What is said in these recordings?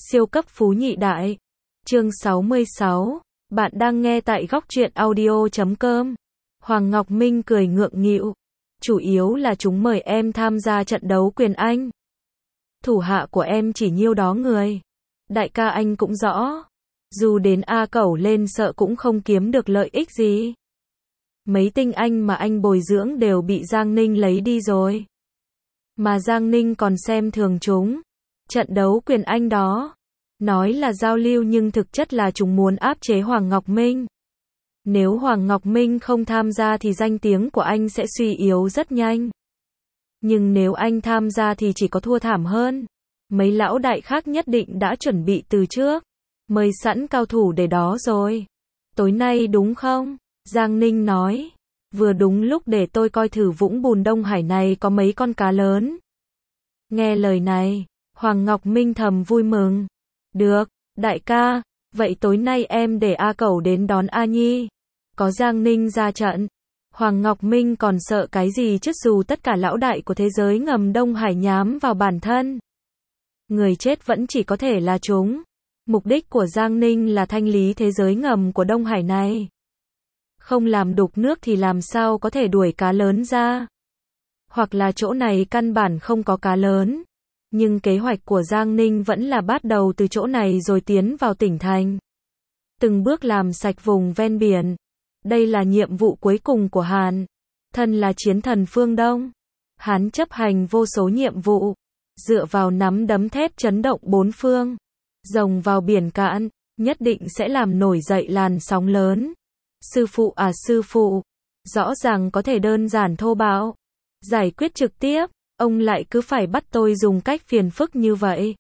Siêu cấp phú nhị đại. Chương 66. Bạn đang nghe tại góc truyện audio.com. Hoàng Ngọc Minh cười ngượng nghịu. Chủ yếu là chúng mời em tham gia trận đấu quyền Anh. Thủ hạ của em chỉ nhiêu đó người. Đại ca anh cũng rõ. Dù đến A Cẩu lên sợ cũng không kiếm được lợi ích gì. Mấy tinh anh mà anh bồi dưỡng đều bị Giang Ninh lấy đi rồi. Mà Giang Ninh còn xem thường chúng. Trận đấu quyền Anh đó, nói là giao lưu nhưng thực chất là chúng muốn áp chế Hoàng Ngọc Minh. Nếu Hoàng Ngọc Minh không tham gia thì danh tiếng của anh sẽ suy yếu rất nhanh. Nhưng nếu anh tham gia thì chỉ có thua thảm hơn. Mấy lão đại khác nhất định đã chuẩn bị từ trước, mời sẵn cao thủ để đó rồi. Tối nay đúng không? Giang Ninh nói. Vừa đúng lúc để tôi coi thử vũng bùn Đông Hải này có mấy con cá lớn. Nghe lời này, Hoàng Ngọc Minh thầm vui mừng. Được, đại ca, vậy tối nay em để A Cẩu đến đón A Nhi. Có Giang Ninh ra trận, Hoàng Ngọc Minh còn sợ cái gì chứ, dù tất cả lão đại của thế giới ngầm Đông Hải nhắm vào bản thân. Người chết vẫn chỉ có thể là chúng. Mục đích của Giang Ninh là thanh lý thế giới ngầm của Đông Hải này. Không làm đục nước thì làm sao có thể đuổi cá lớn ra. Hoặc là chỗ này căn bản không có cá lớn. Nhưng kế hoạch của Giang Ninh vẫn là bắt đầu từ chỗ này rồi tiến vào tỉnh thành. Từng bước làm sạch vùng ven biển. Đây là nhiệm vụ cuối cùng của Hàn. Thân là chiến thần phương Đông. Hắn chấp hành vô số nhiệm vụ. Dựa vào nắm đấm thép chấn động bốn phương. Rồng vào biển cạn, nhất định sẽ làm nổi dậy làn sóng lớn. Sư phụ à sư phụ. Rõ ràng có thể đơn giản thô bạo. Giải quyết trực tiếp. Ông lại cứ phải bắt tôi dùng cách phiền phức như vậy.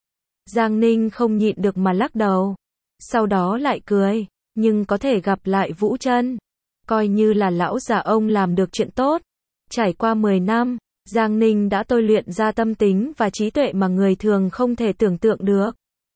Giang Ninh không nhịn được mà lắc đầu. Sau đó lại cười. Nhưng có thể gặp lại Vũ Trân. Coi như là lão già ông làm được chuyện tốt. Trải qua 10 năm, Giang Ninh đã tôi luyện ra tâm tính và trí tuệ mà người thường không thể tưởng tượng được.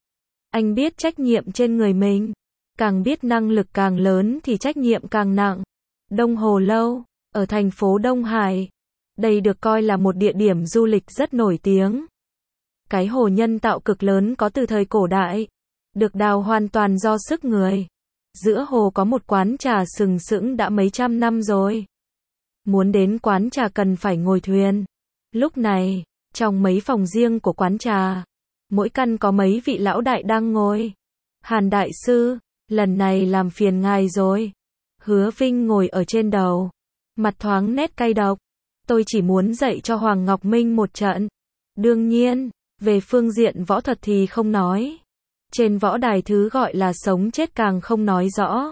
Anh biết trách nhiệm trên người mình. Càng biết năng lực càng lớn thì trách nhiệm càng nặng. Đông Hồ Lâu, ở thành phố Đông Hải. Đây được coi là một địa điểm du lịch rất nổi tiếng. Cái hồ nhân tạo cực lớn có từ thời cổ đại. Được đào hoàn toàn do sức người. Giữa hồ có một quán trà sừng sững đã mấy trăm năm rồi. Muốn đến quán trà cần phải ngồi thuyền. Lúc này, trong mấy phòng riêng của quán trà, mỗi căn có mấy vị lão đại đang ngồi. Hàn đại sư, lần này làm phiền ngài rồi. Hứa Vinh ngồi ở trên đầu. Mặt thoáng nét cay độc. Tôi chỉ muốn dạy cho Hoàng Ngọc Minh một trận. Đương nhiên, về phương diện võ thuật thì không nói. Trên võ đài thứ gọi là sống chết càng không nói rõ.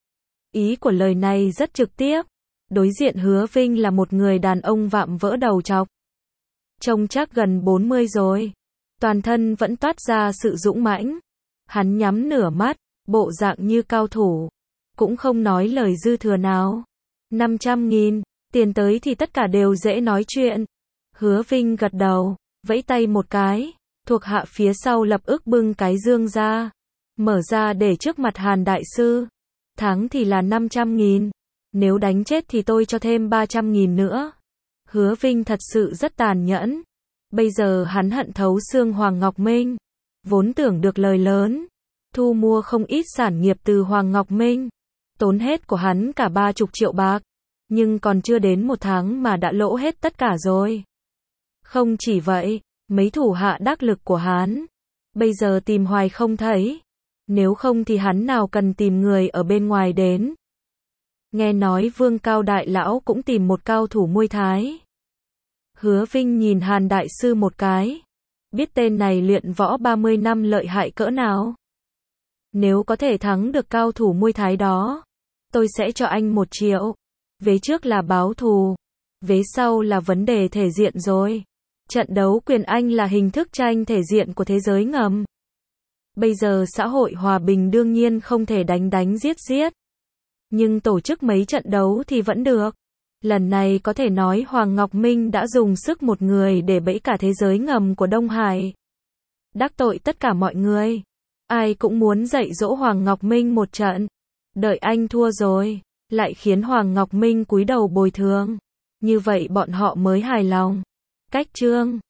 Ý của lời này rất trực tiếp. Đối diện Hứa Vinh là một người đàn ông vạm vỡ đầu trọc. Trông chắc gần 40 rồi. Toàn thân vẫn toát ra sự dũng mãnh. Hắn nhắm nửa mắt, bộ dạng như cao thủ. Cũng không nói lời dư thừa nào. 500.000. Tiền tới thì tất cả đều dễ nói chuyện. Hứa Vinh gật đầu, vẫy tay một cái. Thuộc hạ phía sau lập ức bưng cái dương ra. Mở ra để trước mặt Hàn đại sư. Thắng thì là 500.000. Nếu đánh chết thì tôi cho thêm 300.000 nữa. Hứa Vinh thật sự rất tàn nhẫn. Bây giờ hắn hận thấu xương Hoàng Ngọc Minh. Vốn tưởng được lời lớn. Thu mua không ít sản nghiệp từ Hoàng Ngọc Minh. Tốn hết của hắn cả 30 triệu bạc. Nhưng còn chưa đến 1 tháng mà đã lỗ hết tất cả rồi. Không chỉ vậy, mấy thủ hạ đắc lực của hắn bây giờ tìm hoài không thấy. Nếu không thì hắn nào cần tìm người ở bên ngoài đến. Nghe nói Vương Cao Đại Lão cũng tìm một cao thủ Muay Thái. Hứa Vinh nhìn Hàn đại sư một cái. Biết tên này luyện võ 30 năm lợi hại cỡ nào. Nếu có thể thắng được cao thủ Muay Thái đó, tôi sẽ cho anh 1 triệu. Vế trước là báo thù. Vế sau là vấn đề thể diện rồi. Trận đấu quyền Anh là hình thức tranh thể diện của thế giới ngầm. Bây giờ xã hội hòa bình đương nhiên không thể đánh giết. Nhưng tổ chức mấy trận đấu thì vẫn được. Lần này có thể nói Hoàng Ngọc Minh đã dùng sức một người để bẫy cả thế giới ngầm của Đông Hải. Đắc tội tất cả mọi người. Ai cũng muốn dạy dỗ Hoàng Ngọc Minh một trận. Đợi anh thua rồi, lại khiến Hoàng Ngọc Minh cúi đầu bồi thường. Như vậy bọn họ mới hài lòng. Cách chương